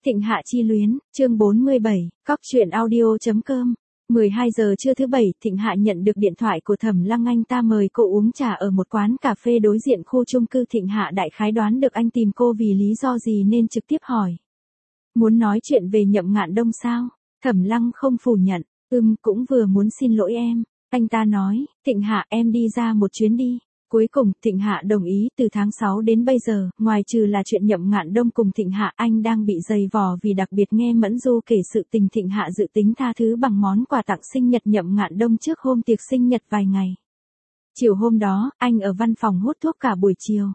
Thịnh Hạ chi luyến, chương 47, cóc truyện audio.com. 12 giờ trưa thứ Bảy, Thịnh Hạ nhận được điện thoại của Thẩm Lăng, anh ta mời cô uống trà ở một quán cà phê đối diện khu chung cư. Thịnh Hạ đại khái đoán được anh tìm cô vì lý do gì nên trực tiếp hỏi. Muốn nói chuyện về Nhậm Ngạn Đông sao? Thẩm Lăng không phủ nhận, cũng vừa muốn xin lỗi em. Anh ta nói, Thịnh Hạ em đi ra một chuyến đi. Cuối cùng, Thịnh Hạ đồng ý. Từ tháng 6 đến bây giờ, ngoài trừ là chuyện Nhậm Ngạn Đông cùng Thịnh Hạ, anh đang bị dày vò vì đặc biệt nghe Mẫn Du kể sự tình. Thịnh Hạ dự tính tha thứ bằng món quà tặng sinh nhật Nhậm Ngạn Đông trước hôm tiệc sinh nhật vài ngày. Chiều hôm đó, anh ở văn phòng hút thuốc cả buổi chiều.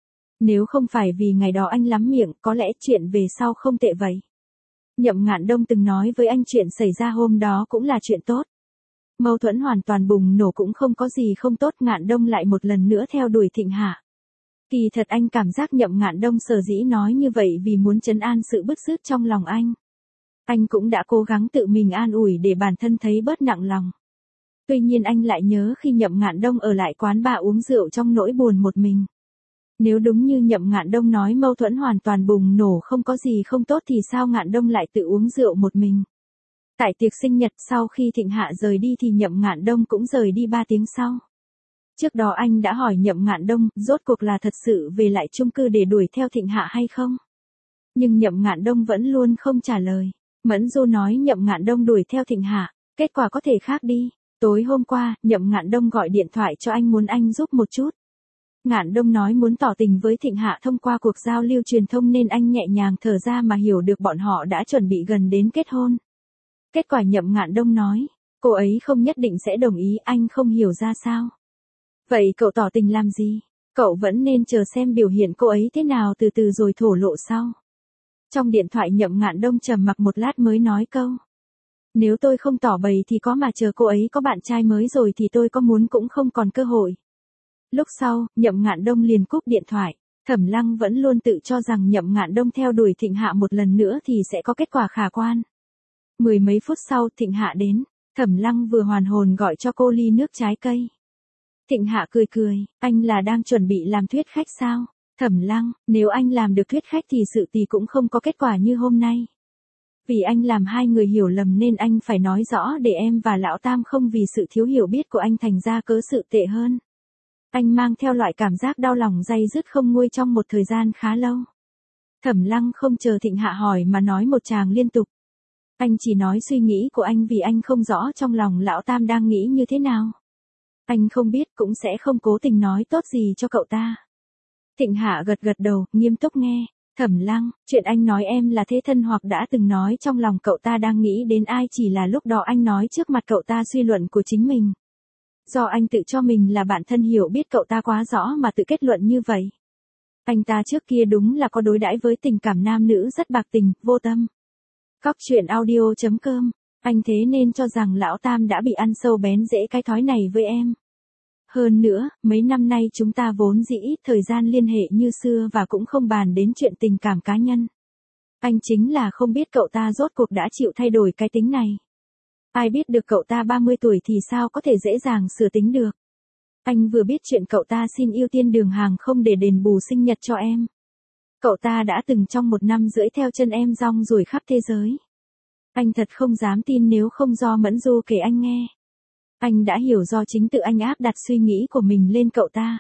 Nếu không phải vì ngày đó anh lắm miệng, có lẽ chuyện về sau không tệ vậy. Nhậm Ngạn Đông từng nói với anh chuyện xảy ra hôm đó cũng là chuyện tốt. Mâu thuẫn hoàn toàn bùng nổ cũng không có gì không tốt. Ngạn Đông lại một lần nữa theo đuổi Thịnh Hạ. Kỳ thật anh cảm giác Nhậm Ngạn Đông sở dĩ nói như vậy vì muốn trấn an sự bứt rứt trong lòng anh. Anh cũng đã cố gắng tự mình an ủi để bản thân thấy bớt nặng lòng. Tuy nhiên anh lại nhớ khi Nhậm Ngạn Đông ở lại quán bar uống rượu trong nỗi buồn một mình. Nếu đúng như Nhậm Ngạn Đông nói mâu thuẫn hoàn toàn bùng nổ không có gì không tốt thì sao Ngạn Đông lại tự uống rượu một mình. Tại tiệc sinh nhật sau khi Thịnh Hạ rời đi thì Nhậm Ngạn Đông cũng rời đi 3 tiếng sau. Trước đó anh đã hỏi Nhậm Ngạn Đông rốt cuộc là thật sự về lại chung cư để đuổi theo Thịnh Hạ hay không. Nhưng Nhậm Ngạn Đông vẫn luôn không trả lời. Mẫn Du nói Nhậm Ngạn Đông đuổi theo Thịnh Hạ, kết quả có thể khác đi. Tối hôm qua, Nhậm Ngạn Đông gọi điện thoại cho anh muốn anh giúp một chút. Ngạn Đông nói muốn tỏ tình với Thịnh Hạ thông qua cuộc giao lưu truyền thông nên anh nhẹ nhàng thở ra mà hiểu được bọn họ đã chuẩn bị gần đến kết hôn. Kết quả Nhậm Ngạn Đông nói, cô ấy không nhất định sẽ đồng ý. Anh không hiểu ra sao. Vậy cậu tỏ tình làm gì? Cậu vẫn nên chờ xem biểu hiện cô ấy thế nào từ từ rồi thổ lộ sau. Trong điện thoại Nhậm Ngạn Đông trầm mặc một lát mới nói câu. Nếu tôi không tỏ bày thì có mà chờ cô ấy có bạn trai mới rồi thì tôi có muốn cũng không còn cơ hội. Lúc sau, Nhậm Ngạn Đông liền cúp điện thoại. Thẩm Lăng vẫn luôn tự cho rằng Nhậm Ngạn Đông theo đuổi Thịnh Hạ một lần nữa thì sẽ có kết quả khả quan. 10 mấy phút sau Thịnh Hạ đến, Thẩm Lăng vừa hoàn hồn gọi cho cô ly nước trái cây. Thịnh Hạ cười cười, anh là đang chuẩn bị làm thuyết khách sao? Thẩm Lăng, nếu anh làm được thuyết khách thì sự tình cũng không có kết quả như hôm nay. Vì anh làm hai người hiểu lầm nên anh phải nói rõ để em và Lão Tam không vì sự thiếu hiểu biết của anh thành ra cớ sự tệ hơn. Anh mang theo loại cảm giác đau lòng day dứt không nguôi trong một thời gian khá lâu. Thẩm Lăng không chờ Thịnh Hạ hỏi mà nói một tràng liên tục. Anh chỉ nói suy nghĩ của anh vì anh không rõ trong lòng Lão Tam đang nghĩ như thế nào. Anh không biết cũng sẽ không cố tình nói tốt gì cho cậu ta. Thịnh Hạ gật gật đầu, nghiêm túc nghe. Thẩm Lăng, chuyện anh nói em là thế thân hoặc đã từng nói trong lòng cậu ta đang nghĩ đến ai chỉ là lúc đó anh nói trước mặt cậu ta suy luận của chính mình. Do anh tự cho mình là bạn thân hiểu biết cậu ta quá rõ mà tự kết luận như vậy. Anh ta trước kia đúng là có đối đãi với tình cảm nam nữ rất bạc tình, vô tâm. Cóc truyện audio.com, anh thế nên cho rằng Lão Tam đã bị ăn sâu bén rễ cái thói này với em. Hơn nữa, mấy năm nay chúng ta vốn dĩ ít thời gian liên hệ như xưa và cũng không bàn đến chuyện tình cảm cá nhân. Anh chính là không biết cậu ta rốt cuộc đã chịu thay đổi cái tính này. Ai biết được cậu ta 30 tuổi thì sao có thể dễ dàng sửa tính được. Anh vừa biết chuyện cậu ta xin ưu tiên đường hàng không để đền bù sinh nhật cho em. Cậu ta đã từng trong 1 năm rưỡi theo chân em rong ruổi khắp thế giới. Anh thật không dám tin nếu không do Mẫn Du kể anh nghe. Anh đã hiểu do chính tự anh áp đặt suy nghĩ của mình lên cậu ta.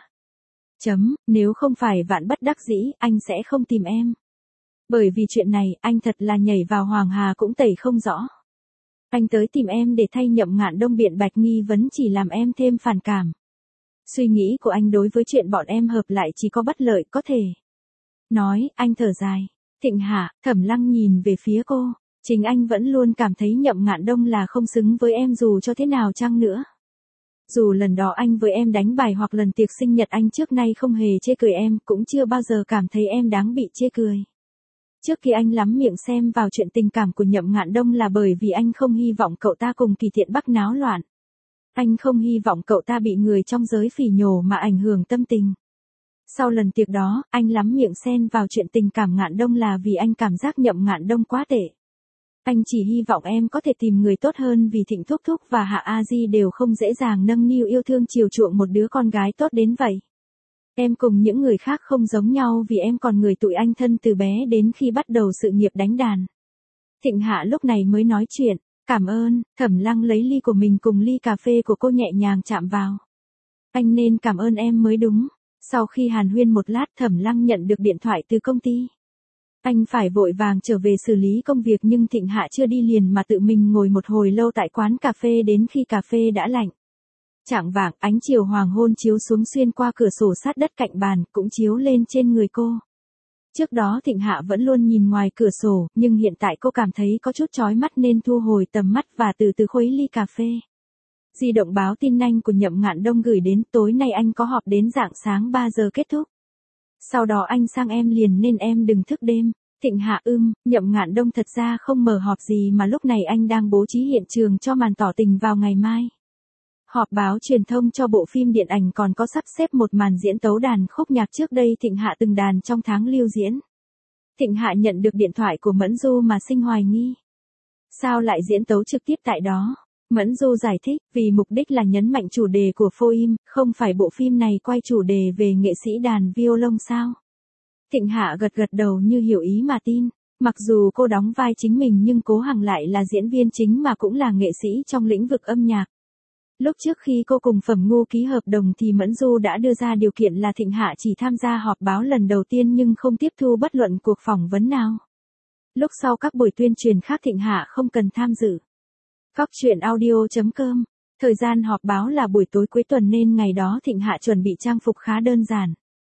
Nếu không phải vạn bất đắc dĩ, anh sẽ không tìm em. Bởi vì chuyện này, anh thật là nhảy vào hoàng hà cũng tẩy không rõ. Anh tới tìm em để thay Nhậm Ngạn Đông biện bạch nghi vấn chỉ làm em thêm phản cảm. Suy nghĩ của anh đối với chuyện bọn em hợp lại chỉ có bất lợi có thể. Nói, anh thở dài. Thịnh Hạ, Thẩm Lăng nhìn về phía cô. Chính anh vẫn luôn cảm thấy Nhậm Ngạn Đông là không xứng với em dù cho thế nào chăng nữa. Dù lần đó anh với em đánh bài hoặc lần tiệc sinh nhật anh trước nay không hề chê cười em, cũng chưa bao giờ cảm thấy em đáng bị chê cười. Trước khi anh lắm miệng xem vào chuyện tình cảm của Nhậm Ngạn Đông là bởi vì anh không hy vọng cậu ta cùng Kỳ Thiện Bắc náo loạn. Anh không hy vọng cậu ta bị người trong giới phỉ nhổ mà ảnh hưởng tâm tình. Sau lần tiệc đó, anh lắm miệng xen vào chuyện tình cảm Ngạn Đông là vì anh cảm giác Nhậm Ngạn Đông quá tệ. Anh chỉ hy vọng em có thể tìm người tốt hơn vì Thịnh Thúc Thúc và Hạ A Di đều không dễ dàng nâng niu yêu thương chiều chuộng một đứa con gái tốt đến vậy. Em cùng những người khác không giống nhau vì em còn người tụi anh thân từ bé đến khi bắt đầu sự nghiệp đánh đàn. Thịnh Hạ lúc này mới nói chuyện. Cảm ơn. Thẩm Lăng lấy ly của mình cùng ly cà phê của cô nhẹ nhàng chạm vào. Anh nên cảm ơn em mới đúng. Sau khi hàn huyên một lát, Thẩm Lăng nhận được điện thoại từ công ty. Anh phải vội vàng trở về xử lý công việc nhưng Thịnh Hạ chưa đi liền mà tự mình ngồi một hồi lâu tại quán cà phê đến khi cà phê đã lạnh. Chạng vạng, ánh chiều hoàng hôn chiếu xuống xuyên qua cửa sổ sát đất cạnh bàn, cũng chiếu lên trên người cô. Trước đó Thịnh Hạ vẫn luôn nhìn ngoài cửa sổ, nhưng hiện tại cô cảm thấy có chút chói mắt nên thu hồi tầm mắt và từ từ khuấy ly cà phê. Di động báo tin nhanh của Nhậm Ngạn Đông gửi đến, tối nay anh có họp đến rạng sáng 3 giờ kết thúc. Sau đó anh sang em liền nên em đừng thức đêm. Thịnh Hạ Nhậm Ngạn Đông thật ra không mở họp gì mà lúc này anh đang bố trí hiện trường cho màn tỏ tình vào ngày mai. Họp báo truyền thông cho bộ phim điện ảnh còn có sắp xếp một màn diễn tấu đàn khúc nhạc trước đây Thịnh Hạ từng đàn trong tháng lưu diễn. Thịnh Hạ nhận được điện thoại của Mẫn Du mà sinh hoài nghi. Sao lại diễn tấu trực tiếp tại đó? Mẫn Du giải thích, vì mục đích là nhấn mạnh chủ đề của phim, không phải bộ phim này quay chủ đề về nghệ sĩ đàn violon sao? Thịnh Hạ gật gật đầu như hiểu ý mà tin. Mặc dù cô đóng vai chính mình nhưng Cố Hằng lại là diễn viên chính mà cũng là nghệ sĩ trong lĩnh vực âm nhạc. Lúc trước khi cô cùng Phẩm Ngu ký hợp đồng thì Mẫn Du đã đưa ra điều kiện là Thịnh Hạ chỉ tham gia họp báo lần đầu tiên nhưng không tiếp thu bất luận cuộc phỏng vấn nào. Lúc sau các buổi tuyên truyền khác Thịnh Hạ không cần tham dự. Cóc truyện audio.com. Thời gian họp báo là buổi tối cuối tuần nên ngày đó Thịnh Hạ chuẩn bị trang phục khá đơn giản.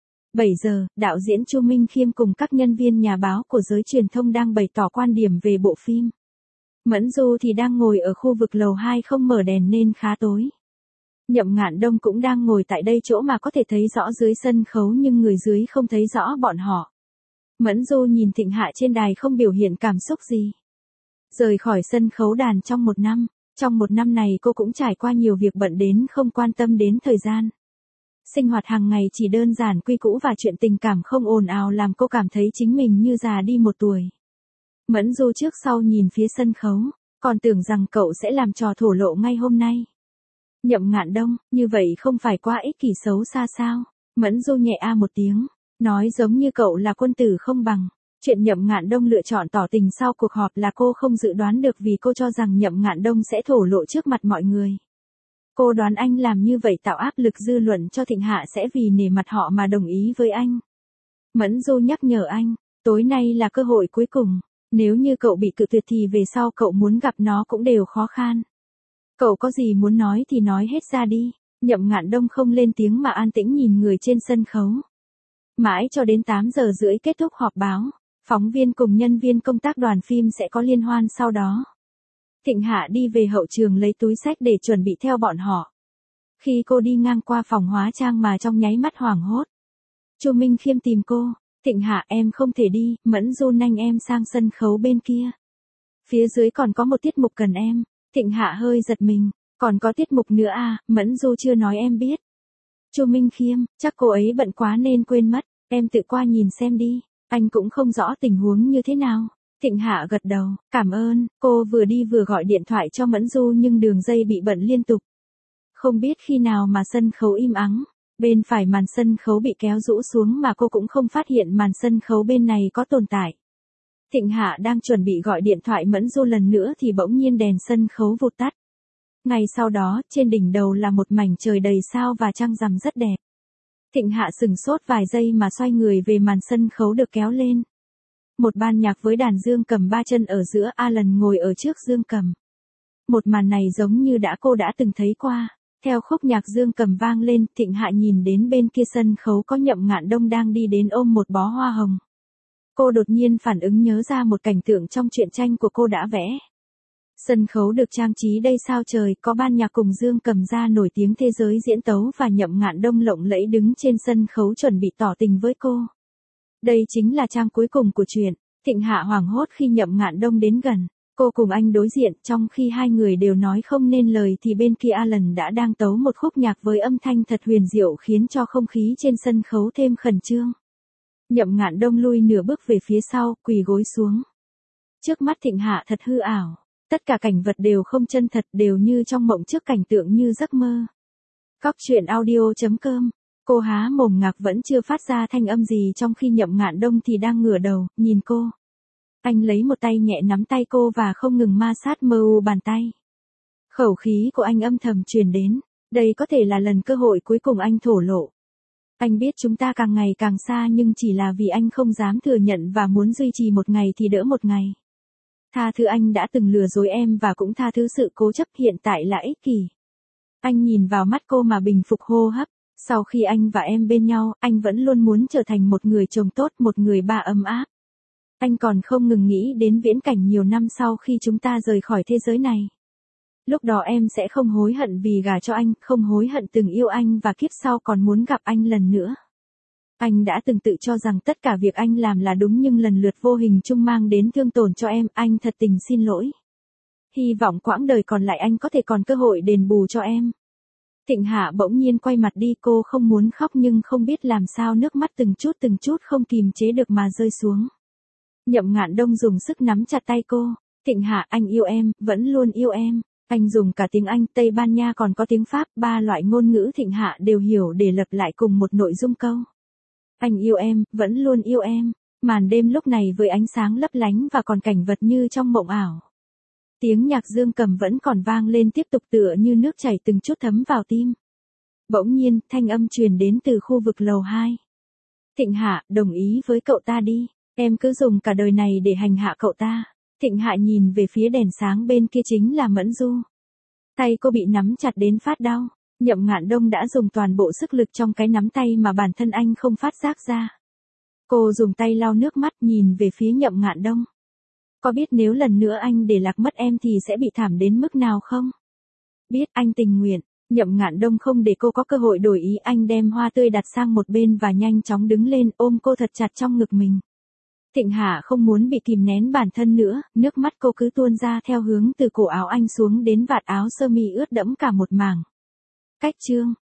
7 giờ, đạo diễn Chu Minh Khiêm cùng các nhân viên nhà báo của giới truyền thông đang bày tỏ quan điểm về bộ phim. Mẫn Du thì đang ngồi ở khu vực lầu 2 không mở đèn nên khá tối. Nhậm Ngạn Đông cũng đang ngồi tại đây chỗ mà có thể thấy rõ dưới sân khấu nhưng người dưới không thấy rõ bọn họ. Mẫn Du nhìn Thịnh Hạ trên đài không biểu hiện cảm xúc gì. Rời khỏi sân khấu đàn trong 1 năm. Trong 1 năm này cô cũng trải qua nhiều việc bận đến không quan tâm đến thời gian. Sinh hoạt hàng ngày chỉ đơn giản quy cũ và chuyện tình cảm không ồn ào làm cô cảm thấy chính mình như già đi 1 tuổi. Mẫn Du trước sau nhìn phía sân khấu, còn tưởng rằng cậu sẽ làm trò thổ lộ ngay hôm nay. Nhậm Ngạn Đông, như vậy không phải quá ích kỷ xấu xa sao? Mẫn Du nhẹ một tiếng, nói giống như cậu là quân tử không bằng. Chuyện Nhậm Ngạn Đông lựa chọn tỏ tình sau cuộc họp là cô không dự đoán được vì cô cho rằng Nhậm Ngạn Đông sẽ thổ lộ trước mặt mọi người. Cô đoán anh làm như vậy tạo áp lực dư luận cho Thịnh Hạ sẽ vì nể mặt họ mà đồng ý với anh. Mẫn Du nhắc nhở anh, tối nay là cơ hội cuối cùng. Nếu như cậu bị cự tuyệt thì về sau cậu muốn gặp nó cũng đều khó khăn. Cậu có gì muốn nói thì nói hết ra đi. Nhậm Ngạn Đông không lên tiếng mà an tĩnh nhìn người trên sân khấu. Mãi cho đến 8 giờ rưỡi kết thúc họp báo, phóng viên cùng nhân viên công tác đoàn phim sẽ có liên hoan sau đó. Thịnh Hạ đi về hậu trường lấy túi xách để chuẩn bị theo bọn họ. Khi cô đi ngang qua phòng hóa trang mà trong nháy mắt hoảng hốt. Chu Minh Khiêm tìm cô. Thịnh Hạ em không thể đi, Mẫn Du nanh em sang sân khấu bên kia. Phía dưới còn có một tiết mục cần em. Thịnh Hạ hơi giật mình, còn có tiết mục nữa à, Mẫn Du chưa nói em biết. Chu Minh Khiêm, chắc cô ấy bận quá nên quên mất, em tự qua nhìn xem đi, anh cũng không rõ tình huống như thế nào. Thịnh Hạ gật đầu, cảm ơn, cô vừa đi vừa gọi điện thoại cho Mẫn Du nhưng đường dây bị bận liên tục. Không biết khi nào mà sân khấu im ắng. Bên phải màn sân khấu bị kéo rũ xuống mà cô cũng không phát hiện màn sân khấu bên này có tồn tại. Thịnh Hạ đang chuẩn bị gọi điện thoại Mẫn Du lần nữa thì bỗng nhiên đèn sân khấu vụt tắt. Ngay sau đó, trên đỉnh đầu là một mảnh trời đầy sao và trăng rằm rất đẹp. Thịnh Hạ sừng sốt vài giây mà xoay người về màn sân khấu được kéo lên. Một ban nhạc với đàn dương cầm 3 chân ở giữa, Alan ngồi ở trước dương cầm. Một màn này giống như cô đã từng thấy qua. Theo khúc nhạc dương cầm vang lên, Thịnh Hạ nhìn đến bên kia sân khấu có Nhậm Ngạn Đông đang đi đến ôm một bó hoa hồng. Cô đột nhiên phản ứng nhớ ra một cảnh tượng trong truyện tranh của cô đã vẽ. Sân khấu được trang trí đầy sao trời, có ban nhạc cùng dương cầm gia nổi tiếng thế giới diễn tấu và Nhậm Ngạn Đông lộng lẫy đứng trên sân khấu chuẩn bị tỏ tình với cô. Đây chính là trang cuối cùng của truyện. Thịnh Hạ hoảng hốt khi Nhậm Ngạn Đông đến gần. Cô cùng anh đối diện, trong khi hai người đều nói không nên lời thì bên kia Alan đã đang tấu một khúc nhạc với âm thanh thật huyền diệu khiến cho không khí trên sân khấu thêm khẩn trương. Nhậm Ngạn Đông lui nửa bước về phía sau, quỳ gối xuống. Trước mắt Thịnh Hạ thật hư ảo. Tất cả cảnh vật đều không chân thật, đều như trong mộng trước cảnh tượng như giấc mơ. Cóc truyện audio.com Cô há mồm ngạc vẫn chưa phát ra thanh âm gì trong khi Nhậm Ngạn Đông thì đang ngửa đầu, nhìn cô. Anh lấy một tay nhẹ nắm tay cô và không ngừng ma sát mờ u bàn tay. Khẩu khí của anh âm thầm truyền đến. Đây có thể là lần cơ hội cuối cùng anh thổ lộ. Anh biết chúng ta càng ngày càng xa nhưng chỉ là vì anh không dám thừa nhận và muốn duy trì một ngày thì đỡ một ngày. Tha thứ anh đã từng lừa dối em và cũng tha thứ sự cố chấp hiện tại là ích kỷ. Anh nhìn vào mắt cô mà bình phục hô hấp. Sau khi anh và em bên nhau, anh vẫn luôn muốn trở thành một người chồng tốt, một người ba ấm áp. Anh còn không ngừng nghĩ đến viễn cảnh nhiều năm sau khi chúng ta rời khỏi thế giới này. Lúc đó em sẽ không hối hận vì gả cho anh, không hối hận từng yêu anh và kiếp sau còn muốn gặp anh lần nữa. Anh đã từng tự cho rằng tất cả việc anh làm là đúng nhưng lần lượt vô hình chung mang đến thương tổn cho em, anh thật tình xin lỗi. Hy vọng quãng đời còn lại anh có thể còn cơ hội đền bù cho em. Thịnh Hạ bỗng nhiên quay mặt đi, cô không muốn khóc nhưng không biết làm sao nước mắt từng chút không kìm chế được mà rơi xuống. Nhậm Ngạn Đông dùng sức nắm chặt tay cô. Thịnh Hạ, anh yêu em, vẫn luôn yêu em. Anh dùng cả tiếng Anh, Tây Ban Nha còn có tiếng Pháp, 3 loại ngôn ngữ Thịnh Hạ đều hiểu để lặp lại cùng một nội dung câu. Anh yêu em, vẫn luôn yêu em. Màn đêm lúc này với ánh sáng lấp lánh và còn cảnh vật như trong mộng ảo. Tiếng nhạc dương cầm vẫn còn vang lên tiếp tục tựa như nước chảy từng chút thấm vào tim. Bỗng nhiên, thanh âm truyền đến từ khu vực lầu 2. Thịnh Hạ, đồng ý với cậu ta đi. Em cứ dùng cả đời này để hành hạ cậu ta. Thịnh Hạ nhìn về phía đèn sáng bên kia chính là Mẫn Du. Tay cô bị nắm chặt đến phát đau. Nhậm Ngạn Đông đã dùng toàn bộ sức lực trong cái nắm tay mà bản thân anh không phát giác ra. Cô dùng tay lau nước mắt nhìn về phía Nhậm Ngạn Đông. Có biết nếu lần nữa anh để lạc mất em thì sẽ bị thảm đến mức nào không? Biết, anh tình nguyện. Nhậm Ngạn Đông không để cô có cơ hội đổi ý, anh đem hoa tươi đặt sang một bên và nhanh chóng đứng lên ôm cô thật chặt trong ngực mình. Thịnh Hạ không muốn bị kìm nén bản thân nữa, nước mắt cô cứ tuôn ra theo hướng từ cổ áo anh xuống đến vạt áo sơ mi ướt đẫm cả một mảng. Cách chương